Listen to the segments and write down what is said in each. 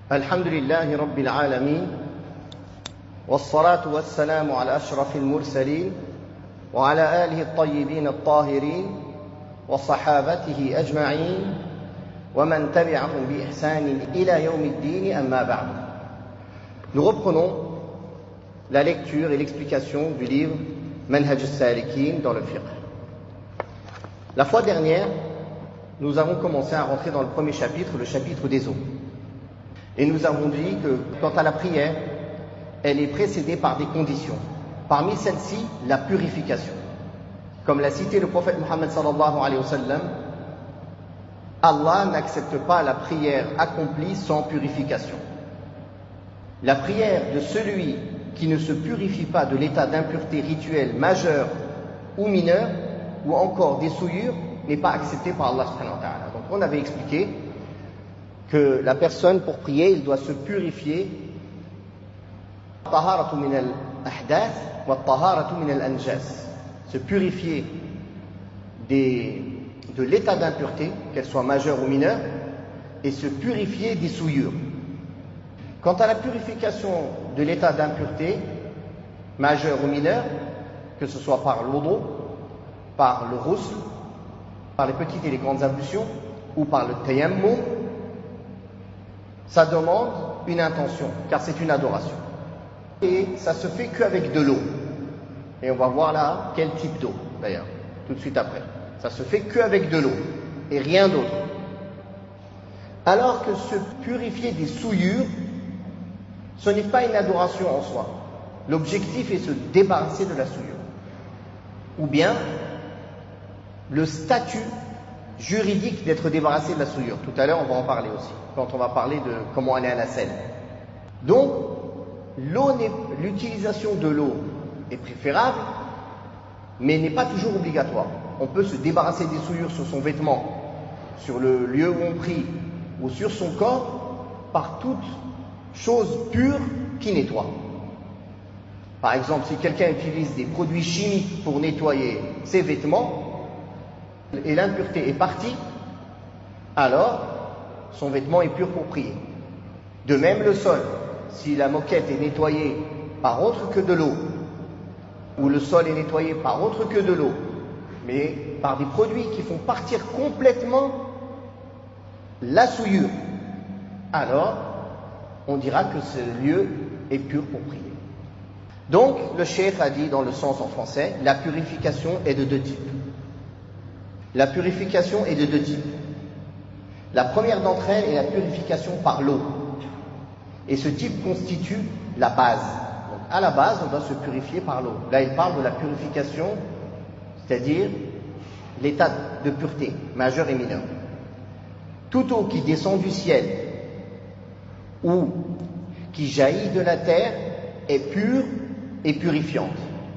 الحمد لله رب العالمين والصلاة والسلام على أشرف المرسلين وعلى آله الطيبين الطاهرين وصحابته أجمعين ومن تبعهم بإحسان إلى يوم الدين أما بعد. Nous reprenons la lecture et l'explication du livre Manhaj al-Salikin dans le fiqh. La fois dernière, nous avons commencé à rentrer dans le premier chapitre, le chapitre des eaux. Et nous avons dit que quant à la prière, elle est précédée par des conditions. Parmi celles-ci, la purification. Comme l'a cité le prophète Mohammed sallallahu alayhi wa sallam, Allah n'accepte pas la prière accomplie sans purification. La prière de celui qui ne se purifie pas de l'état d'impureté rituelle majeure ou mineure, ou encore des souillures, n'est pas acceptée par Allah subhanahu wa ta'ala. Donc on avait expliqué que la personne pour prier, il doit se purifier taharatu min al-ahdath wa taharatu min al-anjas, se purifier de l'état d'impureté, qu'elle soit majeure ou mineure, et se purifier des souillures. Quant à la purification de l'état d'impureté, majeure ou mineure, que ce soit par l'wudu, par le ghusl, par les petites et les grandes ablutions, ou par le tayammum, ça demande une intention, car c'est une adoration. Et ça se fait qu'avec de l'eau. Et on va voir là quel type d'eau, d'ailleurs, tout de suite après. Ça se fait qu'avec de l'eau, et rien d'autre. Alors que se purifier des souillures, ce n'est pas une adoration en soi. L'objectif est se débarrasser de la souillure. Ou bien, le statut juridique d'être débarrassé de la souillure. Tout à l'heure, on va en parler aussi, quand on va parler de comment aller à la selle. Donc, l'utilisation de l'eau est préférable, mais n'est pas toujours obligatoire. On peut se débarrasser des souillures sur son vêtement, sur le lieu où on prie, ou sur son corps, par toute chose pure qui nettoie. Par exemple, si quelqu'un utilise des produits chimiques pour nettoyer ses vêtements, et l'impureté est partie, alors son vêtement est pur pour prier. De même le sol, si la moquette est nettoyée par autre que de l'eau, ou le sol est nettoyé par autre que de l'eau, mais par des produits qui font partir complètement la souillure, alors on dira que ce lieu est pur pour prier. Donc le cheikh a dit dans le sens en français, la purification est de deux types. La purification est de deux types. La première d'entre elles est la purification par l'eau. Et ce type constitue la base. Donc, à la base, on doit se purifier par l'eau. Là, il parle de la purification, c'est-à-dire l'état de pureté, majeure et mineure. Toute eau qui descend du ciel ou qui jaillit de la terre est pure et purifiante.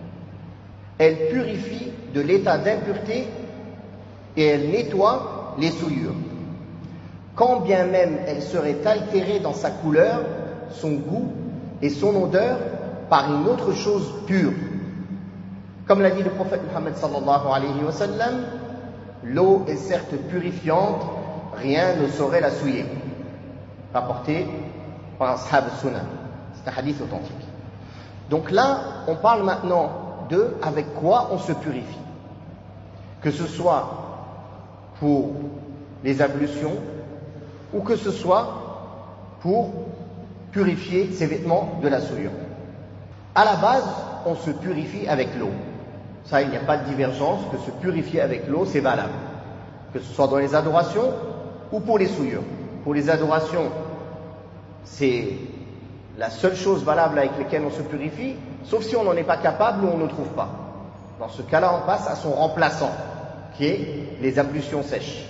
Elle purifie de l'état d'impureté et elle nettoie les souillures. Quand bien même elle serait altérée dans sa couleur, son goût et son odeur par une autre chose pure. Comme l'a dit le prophète Mohammed sallallahu alayhi wa sallam, l'eau est certes purifiante, rien ne saurait la souiller. Rapporté par Ashab al-Sunnah. C'est un hadith authentique. Donc là, on parle maintenant de avec quoi on se purifie. Que ce soit pour les ablutions, ou que ce soit pour purifier ses vêtements de la souillure. À la base, on se purifie avec l'eau. Ça, il n'y a pas de divergence, que se purifier avec l'eau, c'est valable. Que ce soit dans les adorations ou pour les souillures. Pour les adorations, c'est la seule chose valable avec laquelle on se purifie, sauf si on n'en est pas capable ou on ne trouve pas. Dans ce cas-là, on passe à son remplaçant, qui est les ablutions sèches.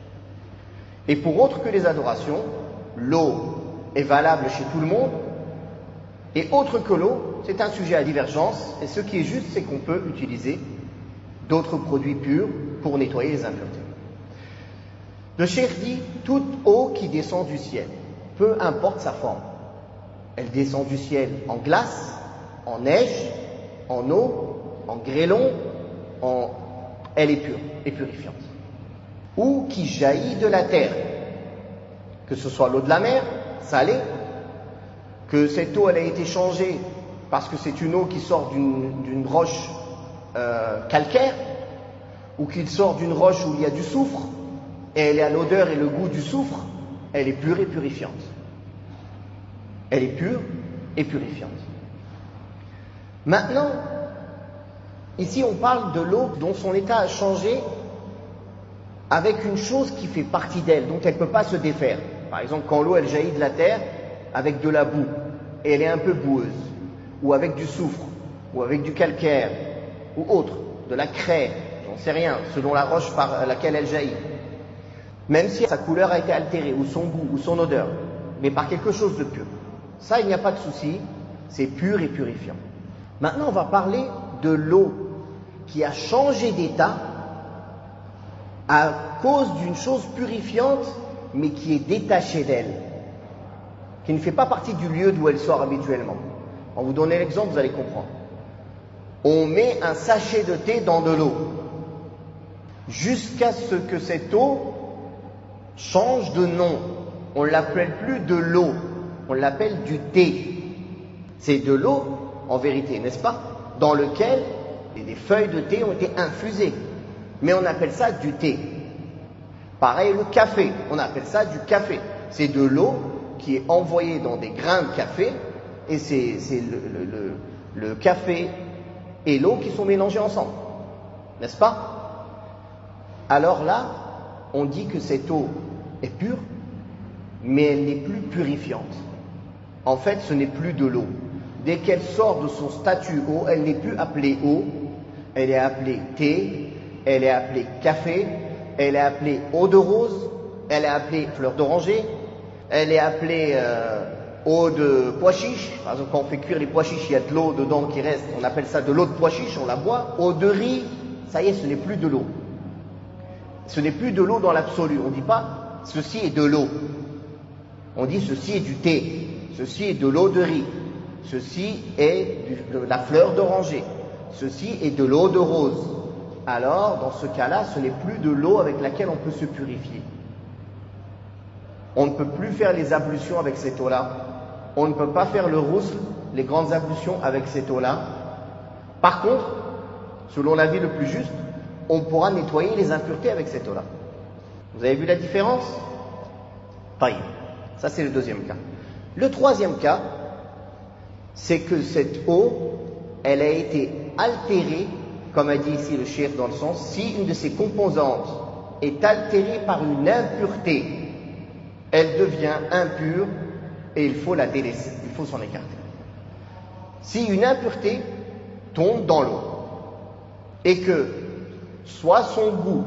Et pour autre que les adorations, l'eau est valable chez tout le monde, et autre que l'eau, c'est un sujet à divergence, et ce qui est juste, c'est qu'on peut utiliser d'autres produits purs pour nettoyer les impuretés. Le cheikh dit, toute eau qui descend du ciel, peu importe sa forme, elle descend du ciel en glace, en neige, en eau, en grêlon, elle est pure et purifiante. Ou qui jaillit de la terre, que ce soit l'eau de la mer salée, que cette eau elle a été changée parce que c'est une eau qui sort d'une roche calcaire, ou qu'il sort d'une roche où il y a du soufre, et elle a l'odeur et le goût du soufre, elle est pure et purifiante. Elle est pure et purifiante. Maintenant, ici on parle de l'eau dont son état a changé avec une chose qui fait partie d'elle, dont elle ne peut pas se défaire. Par exemple, quand l'eau elle jaillit de la terre avec de la boue, et elle est un peu boueuse, ou avec du soufre, ou avec du calcaire, ou autre, de la craie, j'en sais rien, selon la roche par laquelle elle jaillit. Même si sa couleur a été altérée, ou son goût, ou son odeur, mais par quelque chose de pur. Ça, il n'y a pas de souci, c'est pur et purifiant. Maintenant, on va parler de l'eau qui a changé d'état à cause d'une chose purifiante, mais qui est détachée d'elle, qui ne fait pas partie du lieu d'où elle sort habituellement. On vous donne l'exemple, vous allez comprendre. On met un sachet de thé dans de l'eau, jusqu'à ce que cette eau change de nom. On ne l'appelle plus de l'eau, on l'appelle du thé. C'est de l'eau, en vérité, n'est-ce pas, dans lequel des feuilles de thé ont été infusées. Mais on appelle ça du thé. Pareil, le café, on appelle ça du café. C'est de l'eau qui est envoyée dans des grains de café, et c'est le café et l'eau qui sont mélangés ensemble. N'est-ce pas? Alors là, on dit que cette eau est pure, mais elle n'est plus purifiante. En fait, ce n'est plus de l'eau. Dès qu'elle sort de son statut eau, elle n'est plus appelée eau, elle est appelée thé, elle est appelée café, elle est appelée eau de rose, elle est appelée fleur d'oranger, elle est appelée eau de pois chiche. Par exemple, quand on fait cuire les pois chiches, il y a de l'eau dedans qui reste, on appelle ça de l'eau de pois chiche, on la boit. Eau de riz, ça y est, ce n'est plus de l'eau. Ce n'est plus de l'eau dans l'absolu. On ne dit pas ceci est de l'eau. On dit ceci est du thé, ceci est de l'eau de riz, ceci est de la fleur d'oranger, ceci est de l'eau de rose. Alors, dans ce cas-là, ce n'est plus de l'eau avec laquelle on peut se purifier. On ne peut plus faire les ablutions avec cette eau-là. On ne peut pas faire le rousl, les grandes ablutions avec cette eau-là. Par contre, selon l'avis le plus juste, on pourra nettoyer les impuretés avec cette eau-là. Vous avez vu la différence? Taïb. Ça, c'est le deuxième cas. Le troisième cas, c'est que cette eau, elle a été altérée, comme a dit ici le cheikh dans le sens, si une de ses composantes est altérée par une impureté, elle devient impure et il faut la délaisser, il faut s'en écarter. Si une impureté tombe dans l'eau et que soit son goût,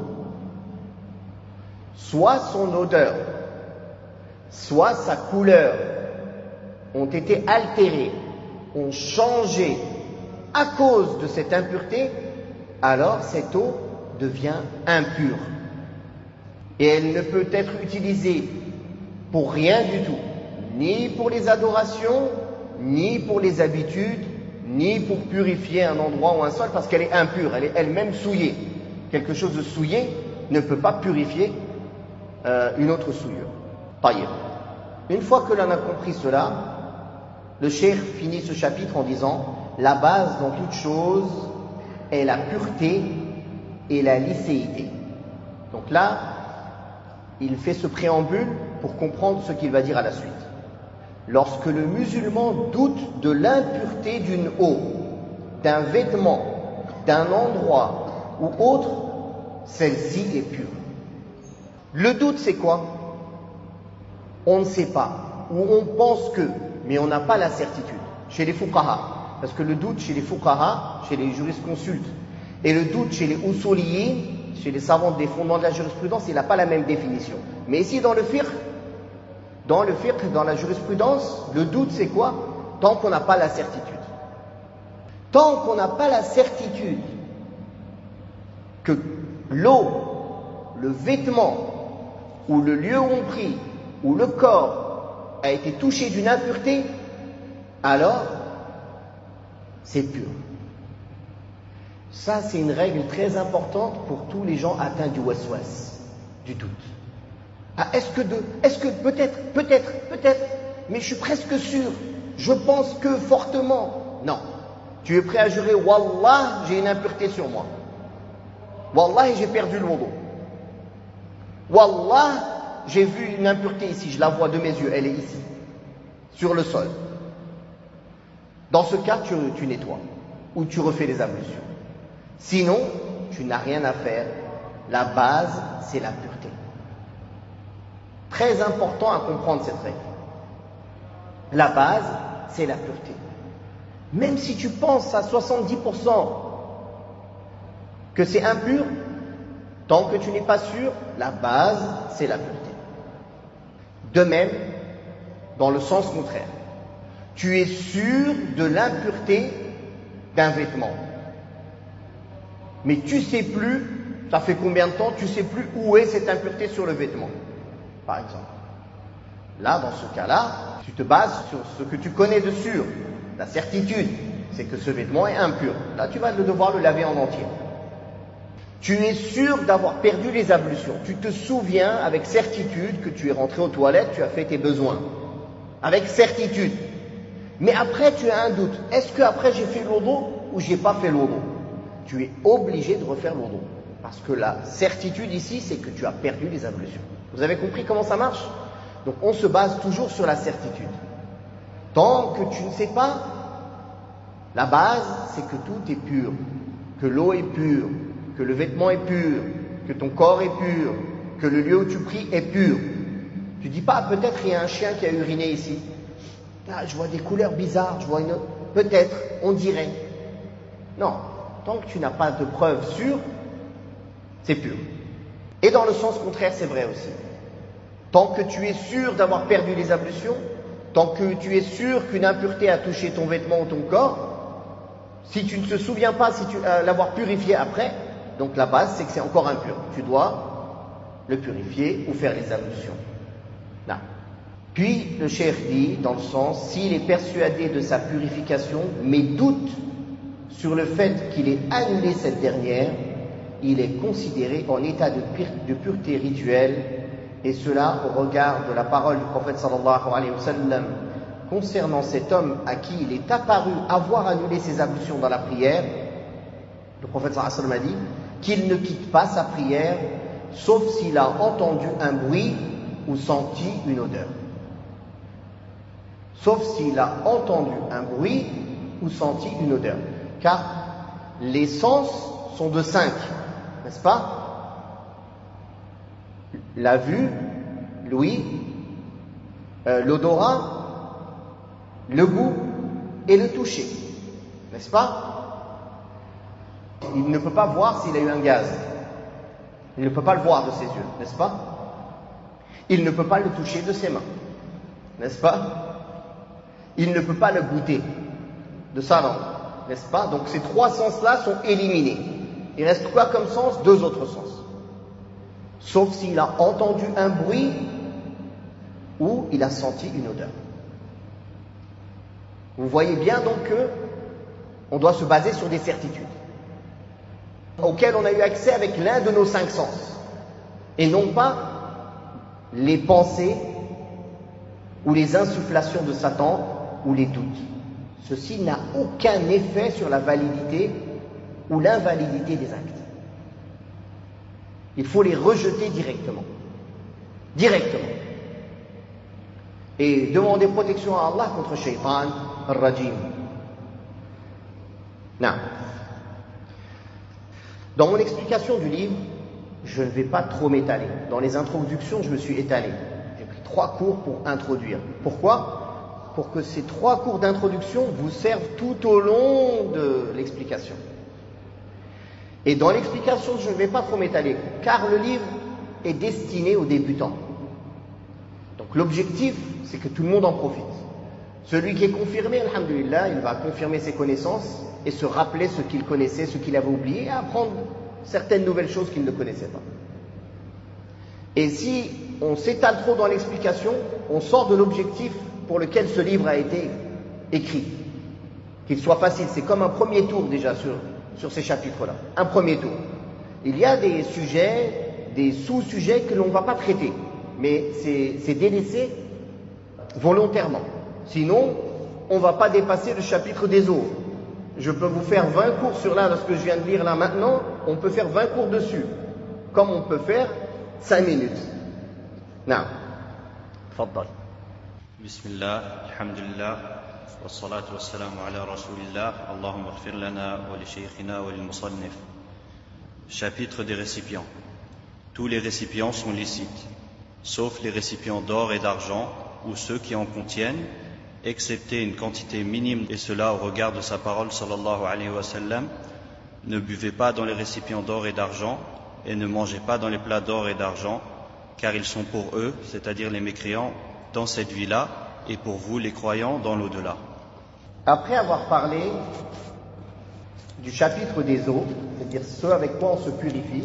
soit son odeur, soit sa couleur ont été altérées, ont changé à cause de cette impureté, alors cette eau devient impure. Et elle ne peut être utilisée pour rien du tout, ni pour les adorations, ni pour les habitudes, ni pour purifier un endroit ou un sol, parce qu'elle est impure, elle est elle-même souillée. Quelque chose de souillé ne peut pas purifier une autre souillure. Taïeb. Une fois que l'on a compris cela, le cheikh finit ce chapitre en disant « La base dans toute chose est la pureté et la licéité. » Donc là, il fait ce préambule pour comprendre ce qu'il va dire à la suite. Lorsque le musulman doute de l'impureté d'une eau, d'un vêtement, d'un endroit ou autre, celle-ci est pure. Le doute, c'est quoi? On ne sait pas, ou on pense que, mais on n'a pas la certitude. Chez les fuqaha, parce que le doute chez les fuqaha, chez les jurisconsultes, et le doute chez les usuliyin, chez les savants des fondements de la jurisprudence, il n'a pas la même définition. Mais ici, dans le fiqh, dans la jurisprudence, le doute, c'est quoi? Tant qu'on n'a pas la certitude. Tant qu'on n'a pas la certitude que l'eau, le vêtement, ou le lieu où on prie, ou le corps a été touché d'une impureté, alors c'est pur. Ça, c'est une règle très importante pour tous les gens atteints du waswas, du doute. Ah, est-ce que peut-être, mais je suis presque sûr, je pense que fortement. Non, tu es prêt à jurer, Wallah, j'ai une impureté sur moi. Wallah, j'ai perdu le wudu. Wallah, j'ai vu une impureté ici, je la vois de mes yeux, elle est ici, sur le sol. Dans ce cas, tu nettoies, ou tu refais les ablutions. Sinon, tu n'as rien à faire. La base, c'est la pureté. Très important à comprendre cette règle. La base, c'est la pureté. Même si tu penses à 70% que c'est impur, tant que tu n'es pas sûr, la base, c'est la pureté. De même, dans le sens contraire, tu es sûr de l'impureté d'un vêtement. Mais tu sais plus, ça fait combien de temps, tu sais plus où est cette impureté sur le vêtement, par exemple. Là, dans ce cas-là, tu te bases sur ce que tu connais de sûr. La certitude, c'est que ce vêtement est impur. Là, tu vas devoir le laver en entier. Tu es sûr d'avoir perdu les ablutions. Tu te souviens avec certitude que tu es rentré aux toilettes, tu as fait tes besoins. Avec certitude. Mais après, tu as un doute. Est-ce que après j'ai fait l'wudu ou j'ai pas fait l'wudu? Tu es obligé de refaire l'wudu. Parce que la certitude ici, c'est que tu as perdu les ablutions. Vous avez compris comment ça marche? Donc on se base toujours sur la certitude. Tant que tu ne sais pas, la base, c'est que tout est pur. Que l'eau est pure, que le vêtement est pur, que ton corps est pur, que le lieu où tu pries est pur. Tu dis pas, peut-être il y a un chien qui a uriné ici. Là, je vois des couleurs bizarres, je vois une autre. Peut-être, on dirait. Non, tant que tu n'as pas de preuve sûre, c'est pur. Et dans le sens contraire, c'est vrai aussi. Tant que tu es sûr d'avoir perdu les ablutions, tant que tu es sûr qu'une impureté a touché ton vêtement ou ton corps, si tu ne te souviens pas l'avoir purifié après, donc la base c'est que c'est encore impur. Tu dois le purifier ou faire les ablutions. Là. Puis le cheikh dit, dans le sens, s'il est persuadé de sa purification, mais doute sur le fait qu'il ait annulé cette dernière, il est considéré en état de pureté rituelle, et cela au regard de la parole du prophète sallallahu alayhi wa sallam concernant cet homme à qui il est apparu avoir annulé ses ablutions dans la prière. Le prophète sallallahu alayhi wa sallam a dit qu'il ne quitte pas sa prière sauf s'il a entendu un bruit ou senti une odeur. Sauf s'il a entendu un bruit ou senti une odeur. Car les sens sont de 5, n'est-ce pas? La vue, l'ouïe, l'odorat, le goût et le toucher, n'est-ce pas? Il ne peut pas voir s'il a eu un gaz. Il ne peut pas le voir de ses yeux, n'est-ce pas? Il ne peut pas le toucher de ses mains, n'est-ce pas? Il ne peut pas le goûter de sa langue, n'est-ce pas? Donc ces 3 sens-là sont éliminés. Il reste quoi comme sens? 2 autres sens. Sauf s'il a entendu un bruit ou il a senti une odeur. Vous voyez bien donc que on doit se baser sur des certitudes auxquelles on a eu accès avec l'un de nos 5 sens et non pas les pensées ou les insufflations de Satan ou les doutes. Ceci n'a aucun effet sur la validité ou l'invalidité des actes. Il faut les rejeter directement. Directement. Et demander protection à Allah contre Shaitan al-Rajim. Non. Dans mon explication du livre, je ne vais pas trop m'étaler. Dans les introductions, je me suis étalé. J'ai pris 3 cours pour introduire. Pourquoi? Pour que ces 3 cours d'introduction vous servent tout au long de l'explication. Et dans l'explication, je ne vais pas trop m'étaler, car le livre est destiné aux débutants. Donc l'objectif, c'est que tout le monde en profite. Celui qui est confirmé, alhamdulillah, il va confirmer ses connaissances et se rappeler ce qu'il connaissait, ce qu'il avait oublié, et apprendre certaines nouvelles choses qu'il ne connaissait pas. Et si on s'étale trop dans l'explication, on sort de l'objectif pour lequel ce livre a été écrit. Qu'il soit facile, c'est comme un premier tour déjà sur ces chapitres-là. Un premier tour. Il y a des sujets, des sous-sujets que l'on ne va pas traiter, mais c'est délaissé volontairement. Sinon, on ne va pas dépasser le chapitre des eaux. Je peux vous faire 20 cours sur là, ce que je viens de lire là maintenant, on peut faire 20 cours dessus, comme on peut faire 5 minutes. Non. Faddal. Bismillah, alhamdulillah, wassalatu wassalamu ala rasulillah, Allahumma ighfir lana wa li shaykhina wa lil musannif. Chapitre des récipients. Tous les récipients sont licites, sauf les récipients d'or et d'argent, ou ceux qui en contiennent, excepté une quantité minime, et cela au regard de sa parole sallallahu alayhi wa sallam. Ne buvez pas dans les récipients d'or et d'argent, et ne mangez pas dans les plats d'or et d'argent, car ils sont pour eux, c'est-à-dire les mécréants, dans cette vie-là, et pour vous les croyants dans l'au-delà. Après avoir parlé du chapitre des eaux, c'est-à-dire ce avec quoi on se purifie,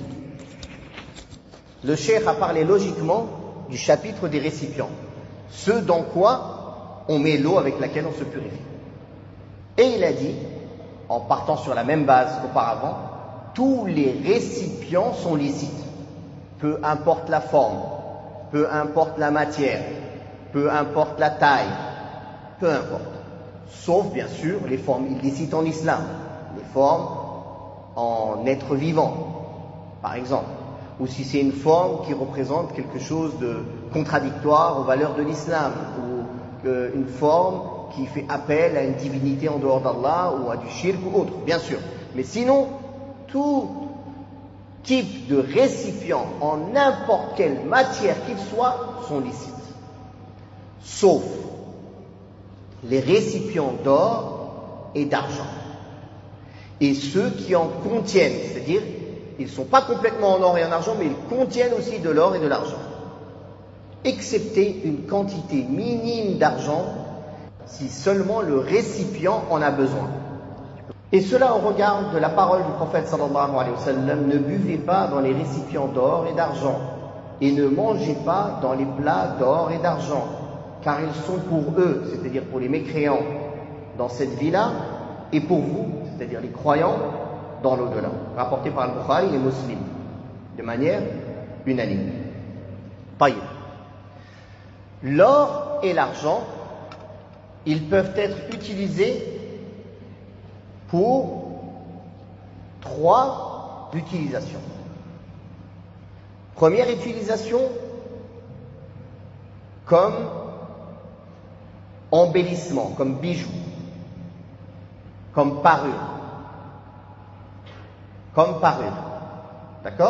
le cheikh a parlé logiquement du chapitre des récipients, ce dans quoi on met l'eau avec laquelle on se purifie. Et il a dit, en partant sur la même base qu'auparavant, tous les récipients sont licites, peu importe la forme, peu importe la matière, peu importe la taille, peu importe. Sauf bien sûr les formes illicites en islam, les formes en être vivant, par exemple, ou si c'est une forme qui représente quelque chose de contradictoire aux valeurs de l'islam, ou une forme qui fait appel à une divinité en dehors d'Allah, ou à du shirk ou autre, bien sûr. Mais sinon, tout type de récipient en n'importe quelle matière qu'il soit sont licites, sauf les récipients d'or et d'argent et ceux qui en contiennent, c'est-à-dire ils ne sont pas complètement en or et en argent, mais ils contiennent aussi de l'or et de l'argent, excepté une quantité minime d'argent si seulement le récipient en a besoin. Et cela au regard de la parole du prophète sallallahu alayhi wa sallam: ne buvez pas dans les récipients d'or et d'argent, et ne mangez pas dans les plats d'or et d'argent, car ils sont pour eux, c'est-à-dire pour les mécréants dans cette vie-là, et pour vous, c'est-à-dire les croyants dans l'au-delà. Rapporté par Al-Bukhari et Muslim, de manière unanime. Taïb. L'or et l'argent, ils peuvent être utilisés pour 3 utilisations. Première utilisation, comme embellissement, comme bijoux, comme parure. D'accord ?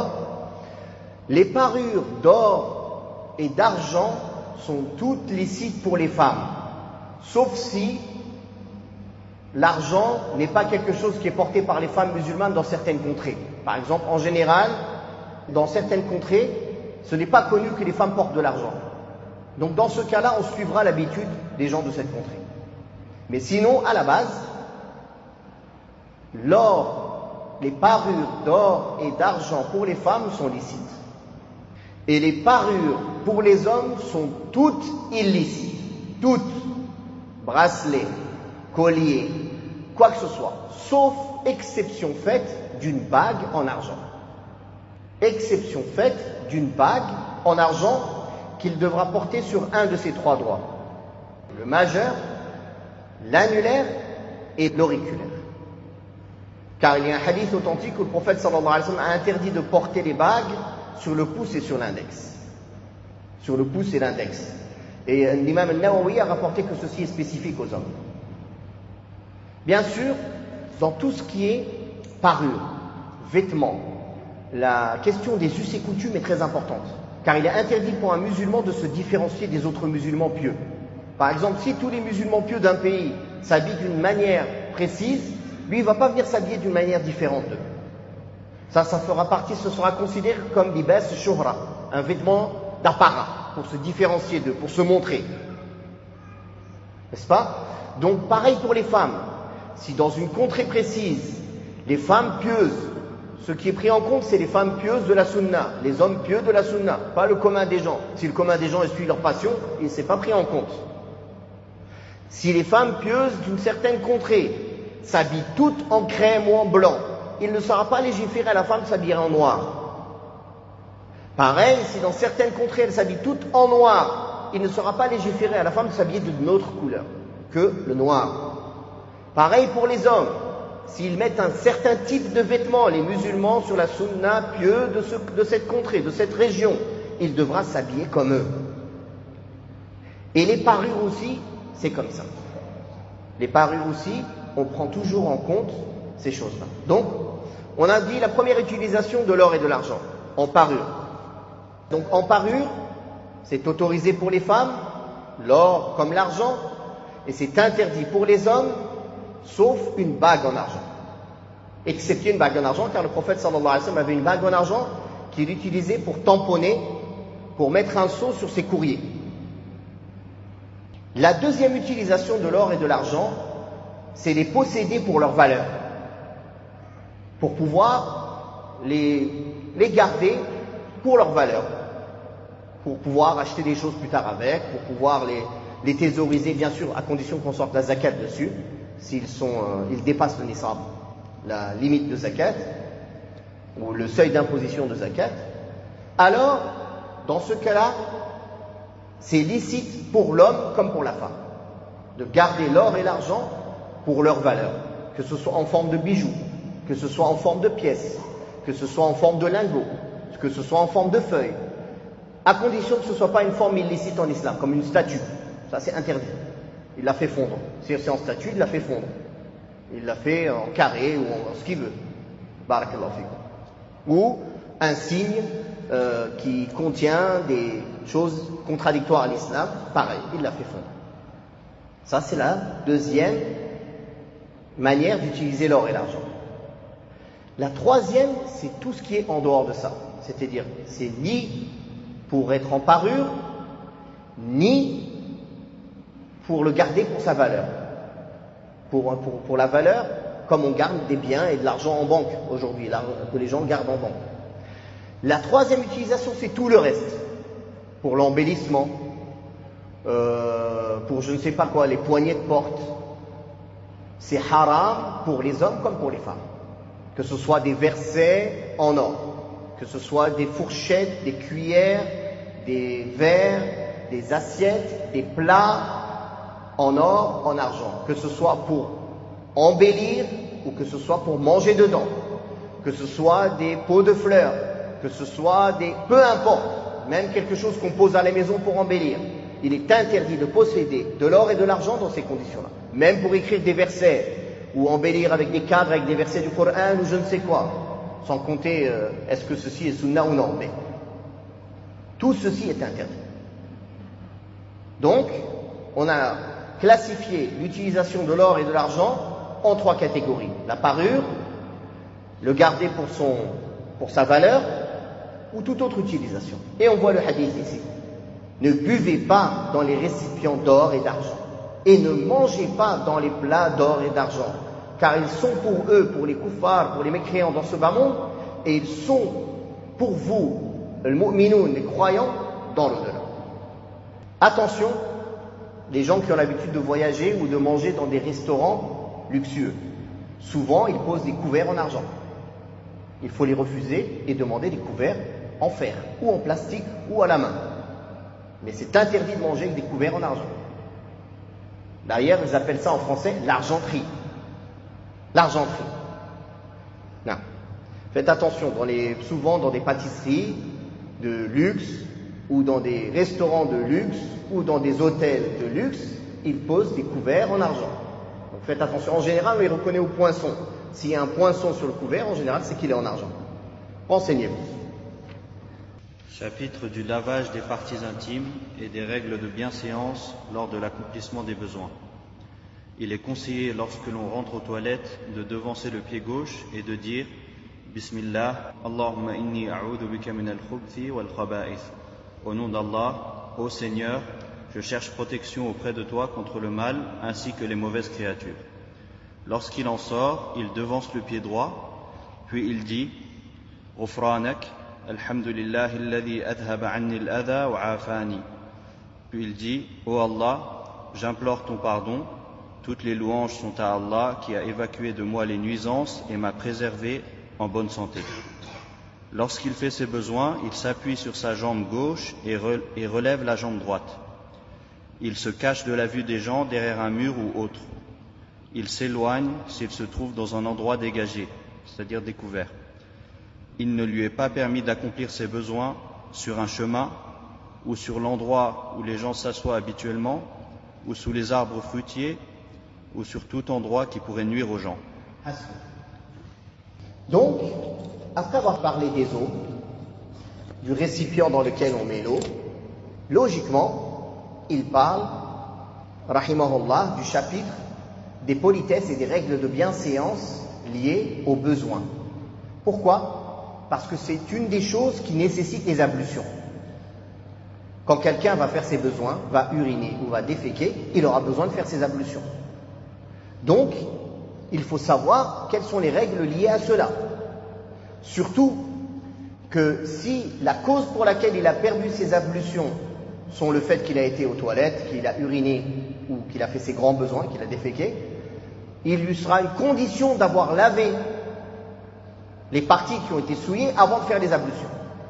Les parures d'or et d'argent sont toutes licites pour les femmes, sauf si l'argent n'est pas quelque chose qui est porté par les femmes musulmanes dans certaines contrées. Par exemple, en général, dans certaines contrées, ce n'est pas connu que les femmes portent de l'argent. Donc dans ce cas-là, on suivra l'habitude des gens de cette contrée. Mais sinon, à la base, l'or, les parures d'or et d'argent pour les femmes sont licites. Et les parures pour les hommes sont toutes illicites. Toutes. Bracelets, colliers, quoi que ce soit. Sauf exception faite d'une bague en argent. Exception faite d'une bague en argent qu'il devra porter sur un de ses 3 doigts. Le majeur, l'annulaire et l'auriculaire. Car il y a un hadith authentique où le prophète sallallahu alayhi wa sallam a interdit de porter les bagues sur le pouce et sur l'index. Sur le pouce et l'index. Et l'imam al-Nawawi a rapporté que ceci est spécifique aux hommes. Bien sûr, dans tout ce qui est parure, vêtements, la question des us et coutumes est très importante. Car il est interdit pour un musulman de se différencier des autres musulmans pieux. Par exemple, si tous les musulmans pieux d'un pays s'habillent d'une manière précise, lui, il ne va pas venir s'habiller d'une manière différente d'eux. Ça fera partie, ce sera considéré comme libas shuhra, un vêtement d'apparat, pour se différencier d'eux, pour se montrer. N'est-ce pas ? Donc, pareil pour les femmes. Si dans une contrée précise, les femmes pieuses, ce qui est pris en compte, c'est les femmes pieuses de la sunna, les hommes pieux de la sunna, pas le commun des gens. Si le commun des gens suit leur passion, il ne s'est pas pris en compte. Si les femmes pieuses d'une certaine contrée s'habillent toutes en crème ou en blanc, il ne sera pas légiféré à la femme de s'habiller en noir. Pareil, si dans certaines contrées elles s'habillent toutes en noir il ne sera pas légiféré à la femme de s'habiller d'une autre couleur que le noir. Pareil pour les hommes. S'ils mettent un certain type de vêtements, les musulmans sur la sunna pieux de cette contrée, de cette région, il devra s'habiller comme eux. Et les parures aussi, c'est comme ça. Les parures aussi, on prend toujours en compte ces choses-là. Donc, on a dit la première utilisation de l'or et de l'argent, en parure. Donc, en parure, c'est autorisé pour les femmes, l'or comme l'argent, et c'est interdit pour les hommes, sauf une bague en argent. Excepté une bague en argent, car le prophète sallallahu alayhi wa sallam avait une bague en argent qu'il utilisait pour tamponner, pour mettre un sceau sur ses courriers. La deuxième utilisation de l'or et de l'argent, c'est les posséder pour leur valeur, pour pouvoir les garder pour leur valeur, pour pouvoir acheter des choses plus tard avec, pour pouvoir les thésauriser, bien sûr, à condition qu'on sorte la zakat dessus, ils dépassent le nisab, la limite de zakat, ou le seuil d'imposition de zakat. Alors, dans ce cas-là, c'est licite pour l'homme comme pour la femme de garder l'or et l'argent pour leur valeur, que ce soit en forme de bijoux, que ce soit en forme de pièces, que ce soit en forme de lingots, que ce soit en forme de feuilles, à condition que ce ne soit pas une forme illicite en islam, comme une statue. Ça, c'est interdit. Il l'a fait fondre. Si c'est en statue, il l'a fait fondre. Il l'a fait en carré ou en ce qu'il veut. Barakallahu fikum. Ou un signe qui contient des choses contradictoires à l'islam, pareil, il l'a fait fondre. Ça, c'est la deuxième manière d'utiliser l'or et l'argent. La troisième, c'est tout ce qui est en dehors de ça. C'est-à-dire, c'est ni pour être en parure, ni pour le garder pour sa valeur. Pour la valeur, comme on garde des biens et de l'argent en banque aujourd'hui, que les gens gardent en banque. La troisième utilisation, c'est tout le reste. Pour l'embellissement, pour je ne sais pas quoi, les poignées de porte. C'est haram pour les hommes comme pour les femmes. Que ce soit des versets en or, que ce soit des fourchettes, des cuillères, des verres, des assiettes, des plats en or, en argent, que ce soit pour embellir ou que ce soit pour manger dedans, que ce soit des pots de fleurs, que ce soit peu importe, même quelque chose qu'on pose à la maison pour embellir. Il est interdit de posséder de l'or et de l'argent dans ces conditions-là. Même pour écrire des versets ou embellir avec des cadres, avec des versets du Coran ou je ne sais quoi. Sans compter est-ce que ceci est sunna ou non. Mais tout ceci est interdit. Donc, on a classifié l'utilisation de l'or et de l'argent en trois catégories. La parure, le garder pour sa valeur ou toute autre utilisation. Et on voit le hadith ici. Ne buvez pas dans les récipients d'or et d'argent. Et ne mangez pas dans les plats d'or et d'argent. Car ils sont pour eux, pour les kuffars, pour les mécréants dans ce bas monde, et ils sont pour vous, les mu'minoun, les croyants, dans l'au-delà. Attention, les gens qui ont l'habitude de voyager ou de manger dans des restaurants luxueux. Souvent, ils posent des couverts en argent. Il faut les refuser et demander des couverts en fer, ou en plastique, ou à la main. Mais c'est interdit de manger avec des couverts en argent. D'ailleurs, ils appellent ça en français l'argenterie. L'argenterie. Non. Faites attention, souvent dans des pâtisseries de luxe, ou dans des restaurants de luxe, ou dans des hôtels de luxe, ils posent des couverts en argent. Donc faites attention. En général, on les reconnaît au poinçon. S'il y a un poinçon sur le couvert, en général, c'est qu'il est en argent. Renseignez-vous. Chapitre du lavage des parties intimes et des règles de bienséance lors de l'accomplissement des besoins. Il est conseillé lorsque l'on rentre aux toilettes de devancer le pied gauche et de dire Bismillah, Allahumma inni a'udhu bika min al-khubthi wal-khaba'ith. Au nom d'Allah, ô Seigneur, je cherche protection auprès de toi contre le mal ainsi que les mauvaises créatures. Lorsqu'il en sort, il devance le pied droit, puis il dit Ghufranak, alhamdulillah alladhi adhaba anni al-adha wa afani. Puis il dit ô Allah, j'implore ton pardon, toutes les louanges sont à Allah qui a évacué de moi les nuisances et m'a préservé en bonne santé. Lorsqu'il fait ses besoins, il s'appuie sur sa jambe gauche et relève la jambe droite. Il se cache de la vue des gens derrière un mur ou autre. Il s'éloigne s'il se trouve dans un endroit dégagé, c'est-à-dire découvert. Il ne lui est pas permis d'accomplir ses besoins sur un chemin ou sur l'endroit où les gens s'assoient habituellement ou sous les arbres fruitiers ou sur tout endroit qui pourrait nuire aux gens. Donc, après avoir parlé des eaux, du récipient dans lequel on met l'eau, logiquement, il parle, rahimahullah, du chapitre des politesses et des règles de bienséance liées aux besoins. Pourquoi ? Parce que c'est une des choses qui nécessite les ablutions. Quand quelqu'un va faire ses besoins, va uriner ou va déféquer, il aura besoin de faire ses ablutions. Donc, il faut savoir quelles sont les règles liées à cela. Surtout que si la cause pour laquelle il a perdu ses ablutions sont le fait qu'il a été aux toilettes, qu'il a uriné ou qu'il a fait ses grands besoins, qu'il a déféqué, il lui sera une condition d'avoir lavé les parties qui ont été souillées avant de faire les ablutions.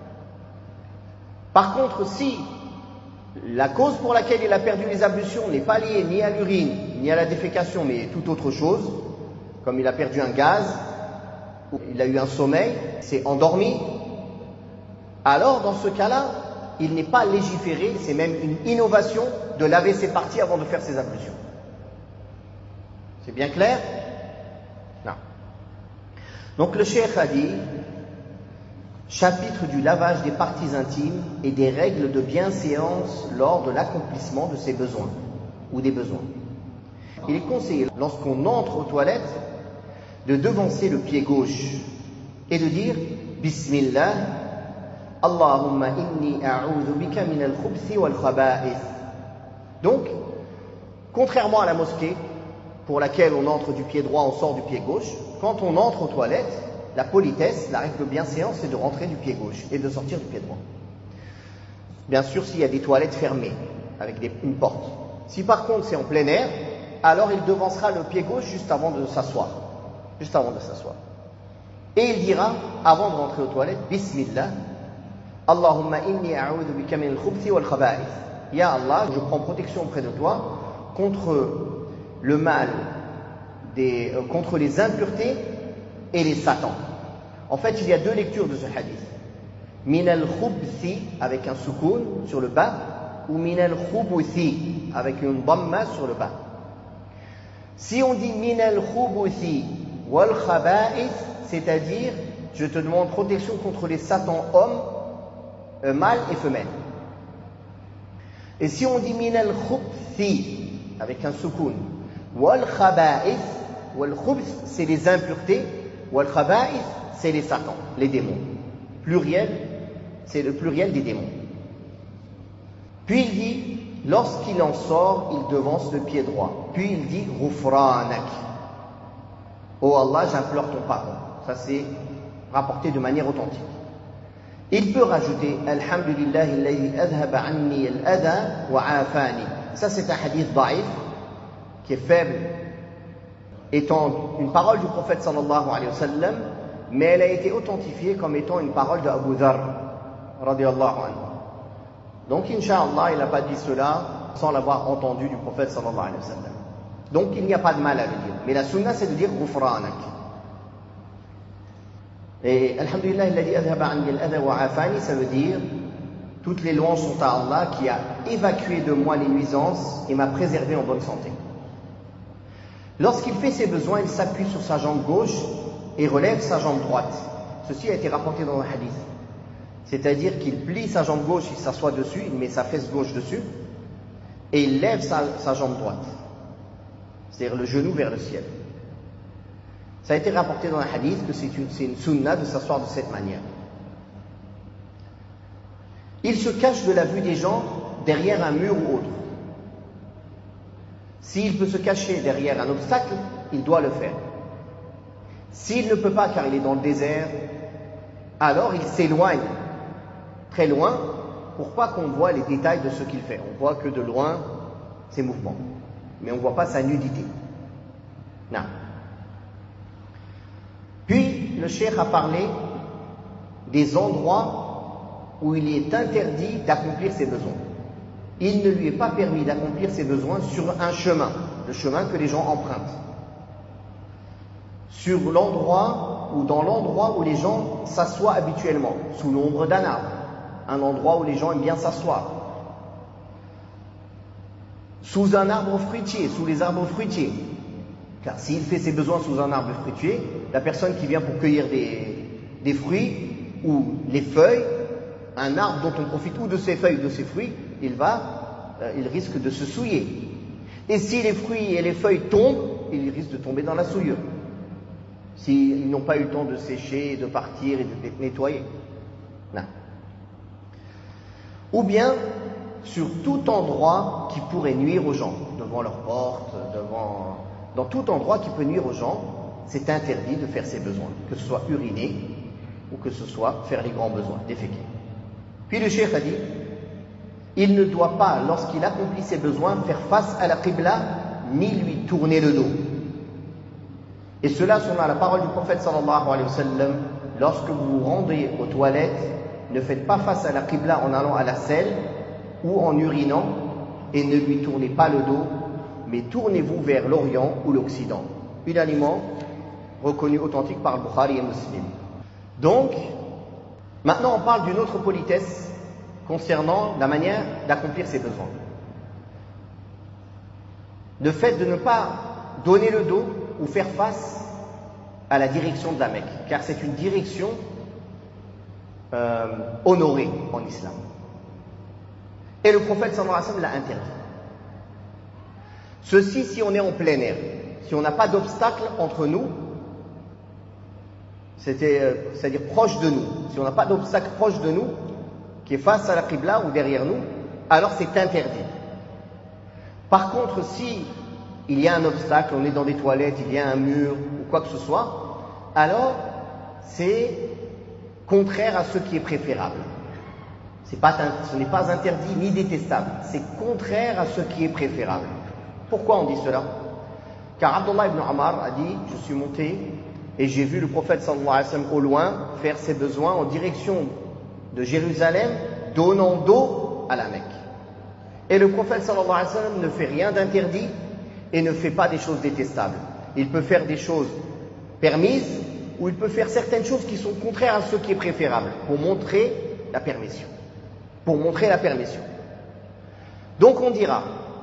Par contre, si la cause pour laquelle il a perdu les ablutions n'est pas liée ni à l'urine, ni à la défécation, mais toute autre chose, comme il a perdu un gaz, ou il a eu un sommeil, s'est endormi, alors dans ce cas-là, il n'est pas légiféré, c'est même une innovation de laver ses parties avant de faire ses ablutions. C'est bien clair ? Non. Donc le cheikh a dit, chapitre du lavage des parties intimes et des règles de bienséance lors de l'accomplissement de ses besoins ou des besoins. Il est conseillé, lorsqu'on entre aux toilettes, de devancer le pied gauche et de dire Bismillah, Allahumma inni a'udhu bika min al-khubthi wal-khaba'ith. Donc, contrairement à la mosquée, pour laquelle on entre du pied droit, on sort du pied gauche, quand on entre aux toilettes, la politesse, la règle de bienséance, c'est de rentrer du pied gauche et de sortir du pied droit. Bien sûr, s'il y a des toilettes fermées, avec une porte. Si par contre c'est en plein air, alors il devancera le pied gauche juste avant de s'asseoir. Juste avant de s'asseoir. Et il dira, avant de rentrer aux toilettes, Bismillah, Allahumma inni a'udhu bika min al-khubthi wal-khaba'ith. Ya Allah, je prends protection auprès de toi contre le mal, contre les impuretés et les satans. En fait, il y a deux lectures de ce hadith. Min al-khubthi avec un soukoun sur le bas ou min al-khubuthi avec une dhamma sur le bas. Si on dit min al-khubuthi wal khaba'ith, c'est-à-dire je te demande protection contre les satans hommes, mâles et femelles. Et si on dit min al-khubthi avec un soukoun wal khaba'ith, wal khubth c'est les impuretés, wal khaba'ith c'est les satans, les démons. Pluriel, c'est le pluriel des démons. Puis il dit, lorsqu'il en sort, il devance le pied droit. Puis il dit, Ghufranak. Oh Allah, j'implore ton pardon. Ça c'est rapporté de manière authentique. Il peut rajouter, Alhamdulillah, alladhi adhaba anni al-adha wa afani. Ça c'est un hadith da'if, qui est faible, étant une parole du prophète sallallahu alayhi wa sallam, mais elle a été authentifiée comme étant une parole de Abu Dharr, radiyallahu anhu. Donc, Inch'Allah, il n'a pas dit cela sans l'avoir entendu du prophète sallallahu alayhi wa sallam. Donc, il n'y a pas de mal à le dire. Mais la sunna, c'est de dire Ghufranak. Et Alhamdulillah, alladhi adhaba anni al-adha wa afani, ça veut dire toutes les louanges sont à Allah qui a évacué de moi les nuisances et m'a préservé en bonne santé. Lorsqu'il fait ses besoins, il s'appuie sur sa jambe gauche et relève sa jambe droite. Ceci a été rapporté dans un hadith. C'est-à-dire qu'il plie sa jambe gauche, il s'assoit dessus, il met sa fesse gauche dessus, et il lève sa jambe droite. C'est-à-dire le genou vers le ciel. Ça a été rapporté dans un hadith que c'est une sunna de s'asseoir de cette manière. Il se cache de la vue des gens derrière un mur ou autre. S'il peut se cacher derrière un obstacle, il doit le faire. S'il ne peut pas car il est dans le désert, alors il s'éloigne très loin pour pas qu'on voit les détails de ce qu'il fait. On voit que de loin ses mouvements, mais on ne voit pas sa nudité. Non. Puis le cheikh a parlé des endroits où il est interdit d'accomplir ses besoins. il ne lui est pas permis d'accomplir ses besoins sur un chemin, le chemin que les gens empruntent, sur l'endroit ou dans l'endroit où les gens s'assoient habituellement, sous l'ombre d'un arbre, un endroit où les gens aiment bien s'asseoir, sous un arbre fruitier, sous les arbres fruitiers. Car s'il fait ses besoins sous un arbre fruitier, la personne qui vient pour cueillir des fruits ou les feuilles, un arbre dont on profite ou de ses feuilles ou de ses fruits, il risque de se souiller. Et si les fruits et les feuilles tombent, il risque de tomber dans la souillure. S'ils n'ont pas eu le temps de sécher, de partir et de nettoyer. Non. Ou bien sur tout endroit qui pourrait nuire aux gens, devant leur porte, dans tout endroit qui peut nuire aux gens, c'est interdit de faire ses besoins, que ce soit uriner ou que ce soit faire les grands besoins, déféquer. Puis le cheikh a dit, il ne doit pas, lorsqu'il accomplit ses besoins, faire face à la qibla, ni lui tourner le dos. Et cela, selon la parole du prophète sallallahu alayhi wa sallam, lorsque vous vous rendez aux toilettes, ne faites pas face à la qibla en allant à la selle ou en urinant, et ne lui tournez pas le dos, mais tournez-vous vers l'Orient ou l'Occident. Unanimement reconnu authentique par Bukhari et Muslim. Donc, maintenant on parle d'une autre politesse concernant la manière d'accomplir ses besoins. Le fait de ne pas donner le dos ou faire face à la direction de la Mecque, car c'est une direction honorée en islam. Et le prophète sallallahu alayhi wa sallam l'a interdit. Ceci si on est en plein air, si on n'a pas d'obstacle entre nous, c'est-à-dire proche de nous, si on n'a pas d'obstacle proche de nous, qui est face à la qibla ou derrière nous, alors c'est interdit. Par contre, si il y a un obstacle, on est dans des toilettes, il y a un mur ou quoi que ce soit, alors c'est contraire à ce qui est préférable. Ce n'est pas interdit ni détestable, c'est contraire à ce qui est préférable. Pourquoi on dit cela? Car Abdullah ibn Omar a dit, je suis monté et j'ai vu le prophète sallallahu alayhi wa sallam au loin faire ses besoins en direction de Jérusalem, donnant dos à la Mecque. Et le prophète sallallahu alayhi wa sallam ne fait rien d'interdit et ne fait pas des choses détestables. Il peut faire des choses permises ou il peut faire certaines choses qui sont contraires à ce qui est préférable pour montrer la permission. Donc on dira,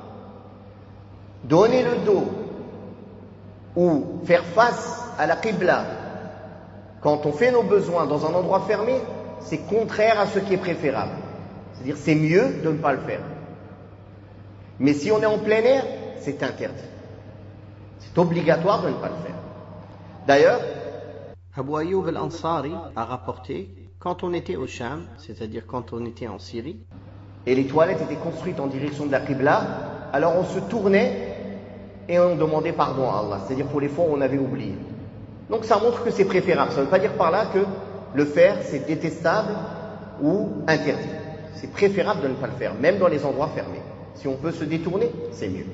donner le dos ou faire face à la qibla quand on fait nos besoins dans un endroit fermé, c'est contraire à ce qui est préférable. C'est-à-dire c'est mieux de ne pas le faire. Mais si on est en plein air, c'est interdit. C'est obligatoire de ne pas le faire. D'ailleurs, Abu Ayyub al-Ansari a rapporté, quand on était au Sham, c'est-à-dire quand on était en Syrie, et les toilettes étaient construites en direction de la qibla, alors on se tournait et on demandait pardon à Allah, c'est-à-dire pour les fois où on avait oublié. Donc ça montre que c'est préférable. Ça ne veut pas dire par là que le faire c'est détestable ou interdit. C'est préférable de ne pas le faire, même dans les endroits fermés. Si on peut se détourner, c'est mieux.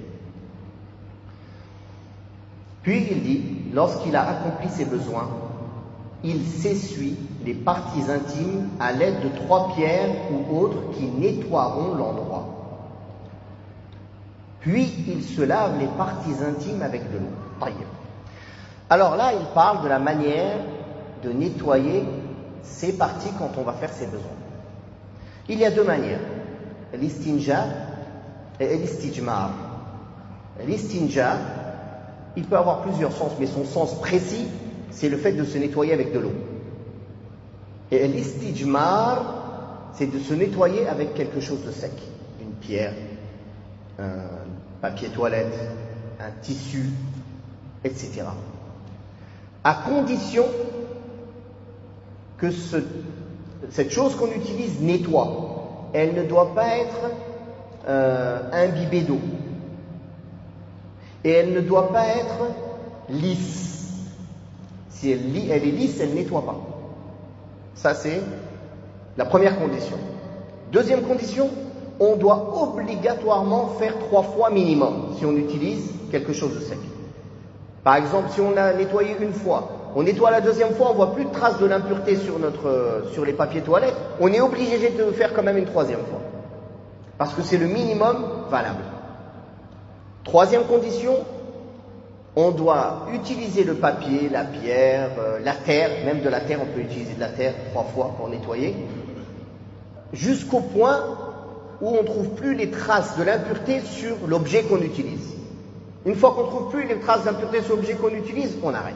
Puis il dit, lorsqu'il a accompli ses besoins, il s'essuie les parties intimes à l'aide de 3 pierres ou autres qui nettoieront l'endroit. Puis il se lave les parties intimes avec de l'eau. Taïeb. Alors là, il parle de la manière de nettoyer ces parties quand on va faire ses besoins. Il y a 2 manières, l'istinja et l'istijmar. L'istinja, il peut avoir plusieurs sens, mais son sens précis, c'est le fait de se nettoyer avec de l'eau. Et l'istijmar, c'est de se nettoyer avec quelque chose de sec, une pierre, un papier toilette, un tissu, etc. À condition que cette chose qu'on utilise nettoie. Elle ne doit pas être imbibée d'eau. Et elle ne doit pas être lisse. Si elle est lisse, elle ne nettoie pas. Ça, c'est la première condition. Deuxième condition, on doit obligatoirement faire 3 fois minimum si on utilise quelque chose de sec. Par exemple, si on a nettoyé une fois, on nettoie la deuxième fois, on voit plus de traces de l'impureté sur les papiers toilettes, on est obligé de le faire quand même une 3e fois. Parce que c'est le minimum valable. Troisième condition, on doit utiliser le papier, la pierre, la terre, même de la terre, on peut utiliser de la terre 3 fois pour nettoyer, jusqu'au point où on ne trouve plus les traces de l'impureté sur l'objet qu'on utilise. Une fois qu'on ne trouve plus les traces d'impureté sur l'objet qu'on utilise, on arrête.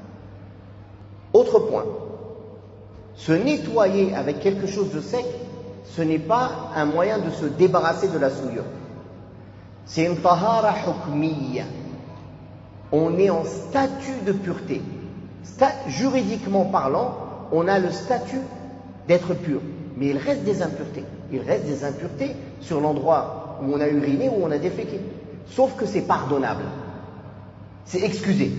Autre point, se nettoyer avec quelque chose de sec, ce n'est pas un moyen de se débarrasser de la souillure. C'est une tahara hukmiyya. On est en statut de pureté. Juridiquement parlant, on a le statut d'être pur. Mais il reste des impuretés. Il reste des impuretés sur l'endroit où on a uriné, où on a déféqué. Sauf que c'est pardonnable. C'est excusé.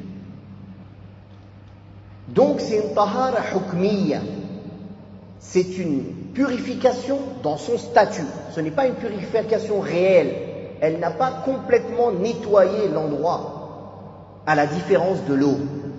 Donc c'est une tahara hukmiyya. C'est une purification dans son statut. Ce n'est pas une purification réelle. Elle n'a pas complètement nettoyé l'endroit, à la différence de l'eau.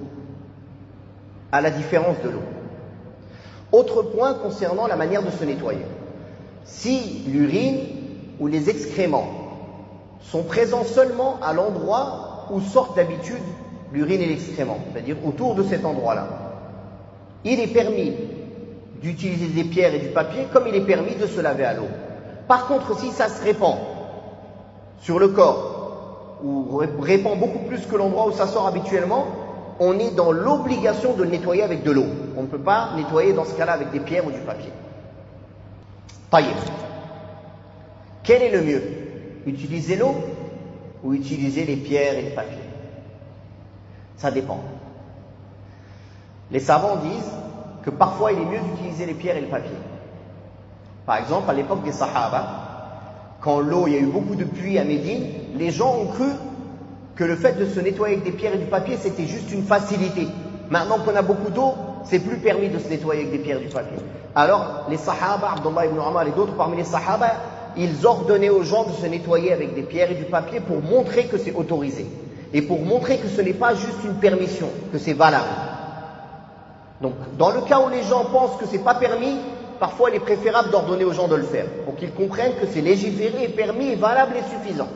À la différence de l'eau. Autre point concernant la manière de se nettoyer. Si l'urine ou les excréments sont présents seulement à l'endroit où sortent d'habitude l'urine et l'excrément, c'est-à-dire autour de cet endroit-là, il est permis d'utiliser des pierres et du papier comme il est permis de se laver à l'eau. Par contre, si ça se répand sur le corps, ou répand beaucoup plus que l'endroit où ça sort habituellement, on est dans l'obligation de le nettoyer avec de l'eau. On ne peut pas nettoyer dans ce cas-là avec des pierres ou du papier. Taïeb. Quel est le mieux? Utiliser l'eau ou utiliser les pierres et le papier? Ça dépend. Les savants disent que parfois il est mieux d'utiliser les pierres et le papier. Par exemple, à l'époque des Sahaba, quand il y a eu beaucoup de pluie à Médine, les gens ont cru que le fait de se nettoyer avec des pierres et du papier, c'était juste une facilité. Maintenant qu'on a beaucoup d'eau, c'est plus permis de se nettoyer avec des pierres et du papier. Alors, les Sahaba, Abdullah ibn Umar et d'autres parmi les Sahaba, ils ordonnaient aux gens de se nettoyer avec des pierres et du papier pour montrer que c'est autorisé. Et pour montrer que ce n'est pas juste une permission, que c'est valable. Donc, dans le cas où les gens pensent que c'est pas permis, parfois il est préférable d'ordonner aux gens de le faire, pour qu'ils comprennent que c'est légiféré et permis, et valable et suffisant.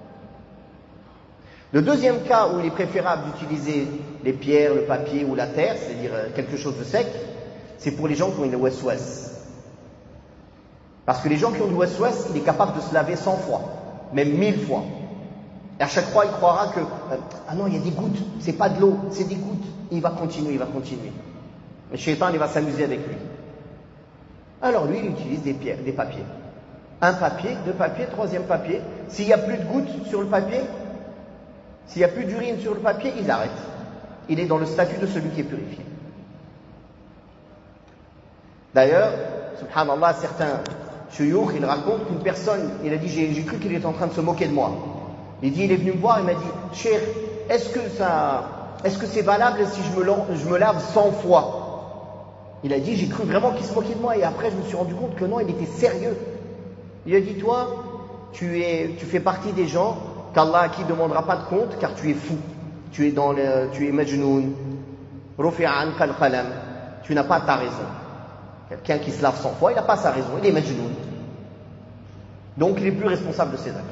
Le deuxième cas où il est préférable d'utiliser les pierres, le papier ou la terre, c'est-à-dire quelque chose de sec, c'est pour les gens qui ont une waswas. Parce que les gens qui ont une waswas, il est capable de se laver 100 fois, même 1000 fois. Et à chaque fois, il croira que ah non, il y a des gouttes, c'est pas de l'eau, c'est des gouttes. Il va continuer. Le shaitan, il va s'amuser avec lui. Alors lui, il utilise des pierres, des papiers. Un papier, deux papiers, troisième papier. S'il n'y a plus de gouttes sur le papier, s'il n'y a plus d'urine sur le papier, il arrête. Il est dans le statut de celui qui est purifié. D'ailleurs, subhanallah, certains shuyukh, ils racontent qu'une personne, il a dit, j'ai cru qu'il était en train de se moquer de moi. Il dit, il est venu me voir, il m'a dit, Cheikh, est-ce que c'est valable si je me lave 100 fois? Il a dit, j'ai cru vraiment qu'il se moquait de moi, et après je me suis rendu compte que non, il était sérieux. Il a dit, toi, tu fais partie des gens qu'Allah à qui ne demandera pas de compte, car tu es fou. Tu es majnoun, rufi'an kal qalam. Tu n'as pas ta raison. Quelqu'un qui se lave 100 fois, il n'a pas sa raison, il est majnoun. Donc il est plus responsable de ses actes.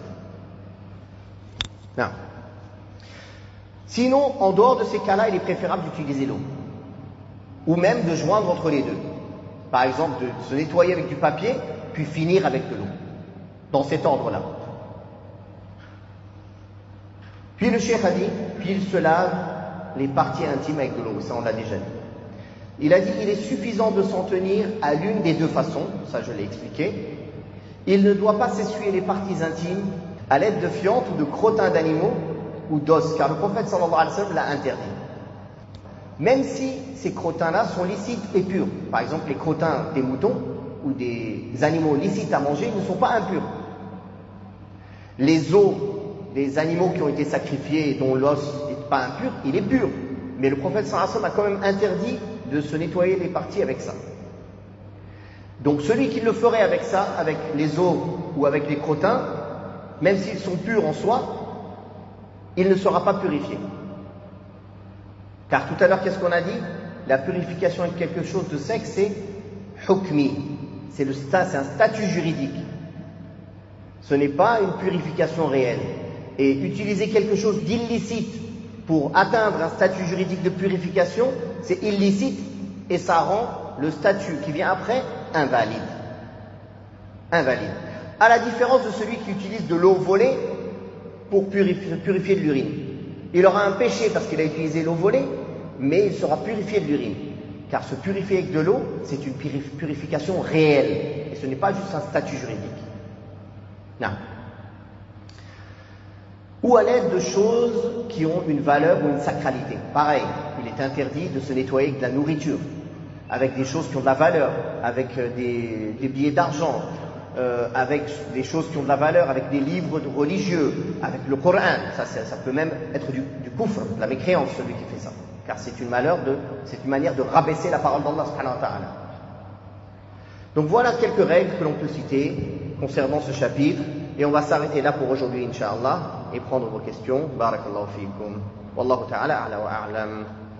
Non. Sinon, en dehors de ces cas-là, il est préférable d'utiliser l'eau. Ou même de joindre entre les deux. Par exemple, de se nettoyer avec du papier, puis finir avec de l'eau. Dans cet ordre-là. Puis le cheikh a dit, puis il se lave les parties intimes avec de l'eau. Ça, on l'a déjà dit. Il a dit, il est suffisant de s'en tenir à l'une des deux façons. Ça, je l'ai expliqué. Il ne doit pas s'essuyer les parties intimes à l'aide de fientes ou de crottins d'animaux ou d'os, car le prophète sallallahu alayhi wa sallam l'a interdit. Même si ces crottins-là sont licites et purs. Par exemple, les crottins des moutons ou des animaux licites à manger ne sont pas impurs. Les os des animaux qui ont été sacrifiés et dont l'os n'est pas impur, il est pur. Mais le prophète sallallahu alayhi wa sallam a quand même interdit de se nettoyer les parties avec ça. Donc celui qui le ferait avec ça, avec les os ou avec les crottins, même s'ils sont purs en soi, il ne sera pas purifié. Car tout à l'heure, qu'est-ce qu'on a dit? La purification avec quelque chose de sec, c'est hukmi. C'est un statut juridique. Ce n'est pas une purification réelle. Et utiliser quelque chose d'illicite pour atteindre un statut juridique de purification, c'est illicite et ça rend le statut qui vient après invalide. Invalide. À la différence de celui qui utilise de l'eau volée pour purifier de l'urine. Il aura un péché parce qu'il a utilisé l'eau volée, mais il sera purifié de l'urine. Car se purifier avec de l'eau, c'est une purification réelle. Et ce n'est pas juste un statut juridique. Non. Ou à l'aide de choses qui ont une valeur ou une sacralité. Pareil, il est interdit de se nettoyer avec de la nourriture, avec des choses qui ont de la valeur, avec des billets d'argent, avec des choses qui ont de la valeur, avec des livres religieux, avec le Coran. Ça peut même être du kufr, de la mécréance, celui qui fait ça. Car c'est une manière de rabaisser la parole d'Allah subhanahu wa ta'ala. Donc voilà quelques règles que l'on peut citer concernant ce chapitre. Et on va s'arrêter là pour aujourd'hui, Inch'Allah, et prendre vos questions. Barakallahu fikum. Wallahu ta'ala a'la wa a'lam.